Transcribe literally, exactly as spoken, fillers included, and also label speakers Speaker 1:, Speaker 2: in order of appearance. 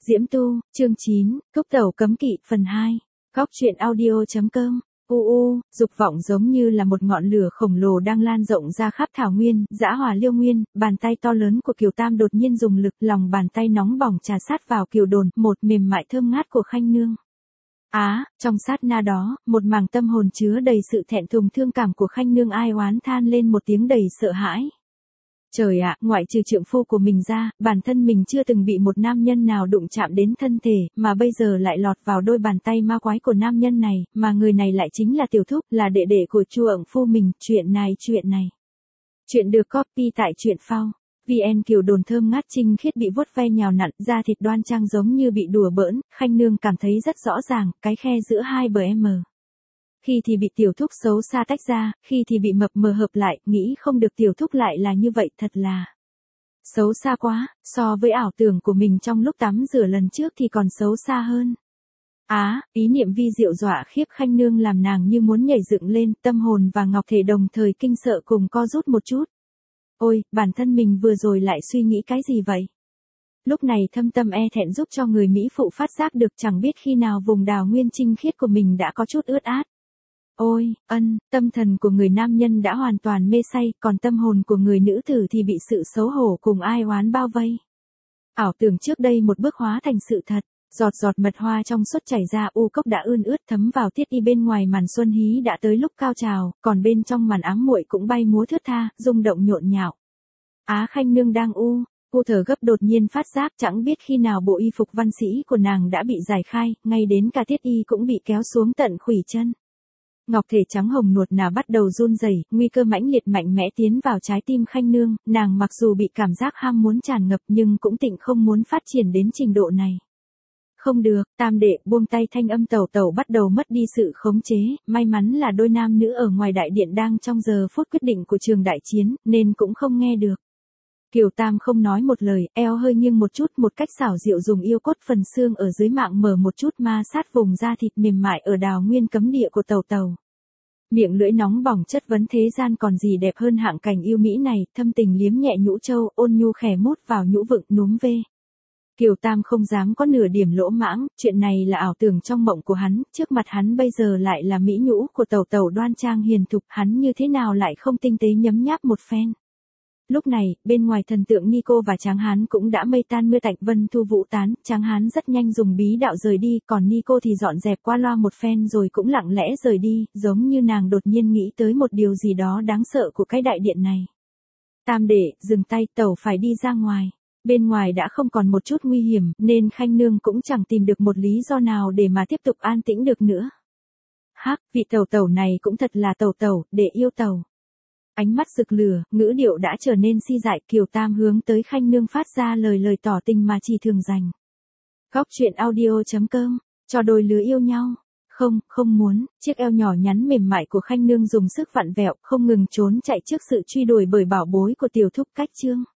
Speaker 1: Diễm Tu, chương chín, Cốc Tẩu cấm kỵ, phần hai. Góc truyện audio chấm com. U u, dục vọng giống như là một ngọn lửa khổng lồ đang lan rộng ra khắp thảo nguyên, dã hỏa liêu nguyên, bàn tay to lớn của Kiều Tam đột nhiên dùng lực, lòng bàn tay nóng bỏng trà sát vào Kiều Đồn, một mềm mại thơm ngát của Khanh Nương. Á, trong sát na đó, một mảng tâm hồn chứa đầy sự thẹn thùng thương cảm của Khanh Nương ai oán than lên một tiếng đầy sợ hãi. Trời ạ, ngoại trừ trượng phu của mình ra, bản thân mình chưa từng bị một nam nhân nào đụng chạm đến thân thể, mà bây giờ lại lọt vào đôi bàn tay ma quái của nam nhân này, mà người này lại chính là Tiểu Thúc, là đệ đệ của Chu ẩn phu mình, chuyện này chuyện này. Chuyện được copy tại truyện phao. vê en Kiều Đồn thơm ngát trinh khiết bị vuốt ve nhào nặn, da thịt đoan trang giống như bị đùa bỡn, Khanh Nương cảm thấy rất rõ ràng, cái khe giữa hai bờ em. Khi thì bị Tiểu Thúc xấu xa tách ra, khi thì bị mập mờ hợp lại, nghĩ không được Tiểu Thúc lại là như vậy, thật là xấu xa quá, so với ảo tưởng của mình trong lúc tắm rửa lần trước thì còn xấu xa hơn. Á, ý niệm vi diệu dọa khiếp Khanh Nương làm nàng như muốn nhảy dựng lên, tâm hồn và ngọc thể đồng thời kinh sợ cùng co rút một chút. Ôi, bản thân mình vừa rồi lại suy nghĩ cái gì vậy? Lúc này thâm tâm e thẹn giúp cho người Mỹ phụ phát giác được chẳng biết khi nào vùng đào nguyên trinh khiết của mình đã có chút ướt át. Ôi, ân, tâm thần của người nam nhân đã hoàn toàn mê say, còn tâm hồn của người nữ tử thì bị sự xấu hổ cùng ai oán bao vây. Ảo tưởng trước đây một bước hóa thành sự thật, giọt giọt mật hoa trong suốt chảy ra, u cốc đã ươn ướt thấm vào thiết y, bên ngoài màn xuân hí đã tới lúc cao trào, còn bên trong màn áng muội cũng bay múa thướt tha, rung động nhộn nhạo. Á, Khanh Nương đang u, u thở gấp đột nhiên phát giác chẳng biết khi nào bộ y phục văn sĩ của nàng đã bị giải khai, ngay đến cả thiết y cũng bị kéo xuống tận khuỷu chân. Ngọc thể trắng hồng nuột nà bắt đầu run rẩy, nguy cơ mãnh liệt mạnh mẽ tiến vào trái tim Khanh Nương, nàng mặc dù bị cảm giác ham muốn tràn ngập nhưng cũng tịnh không muốn phát triển đến trình độ này. Không được, tam đệ, buông tay, thanh âm Tẩu Tẩu bắt đầu mất đi sự khống chế, may mắn là đôi nam nữ ở ngoài đại điện đang trong giờ phút quyết định của trường đại chiến, nên cũng không nghe được. Kiều Tam không nói một lời, eo hơi nghiêng một chút, một cách xảo diệu dùng yêu cốt phần xương ở dưới mạng mở một chút ma sát vùng da thịt mềm mại ở đào nguyên cấm địa của Tẩu Tẩu. Miệng lưỡi nóng bỏng chất vấn thế gian còn gì đẹp hơn hạng cảnh yêu mỹ này, thâm tình liếm nhẹ nhũ châu, ôn nhu khẽ mút vào nhũ vựng núm vê. Kiều Tam không dám có nửa điểm lỗ mãng, chuyện này là ảo tưởng trong mộng của hắn, trước mặt hắn bây giờ lại là mỹ nhũ của Tẩu Tẩu đoan trang hiền thục, hắn như thế nào lại không tinh tế nhấm nháp một phen. Lúc này, bên ngoài thần tượng Nico và Tráng Hán cũng đã mây tan mưa tạnh, vân thu vũ tán, Tráng Hán rất nhanh dùng bí đạo rời đi, còn Nico thì dọn dẹp qua loa một phen rồi cũng lặng lẽ rời đi, giống như nàng đột nhiên nghĩ tới một điều gì đó đáng sợ của cái đại điện này. Tam đệ, dừng tay, Tẩu phải đi ra ngoài. Bên ngoài đã không còn một chút nguy hiểm, nên Khanh Nương cũng chẳng tìm được một lý do nào để mà tiếp tục an tĩnh được nữa. Hắc, vị Tẩu Tẩu này cũng thật là Tẩu Tẩu, để yêu Tẩu. Ánh mắt rực lửa, ngữ điệu đã trở nên si dại, Kiều Tam hướng tới Khanh Nương phát ra lời lời tỏ tình mà chỉ thường dành. Góc truyện audio chấm com, cho đôi lứa yêu nhau. Không, không muốn, chiếc eo nhỏ nhắn mềm mại của Khanh Nương dùng sức vặn vẹo, không ngừng trốn chạy trước sự truy đuổi bởi bảo bối của Tiểu Thúc Cách Trương.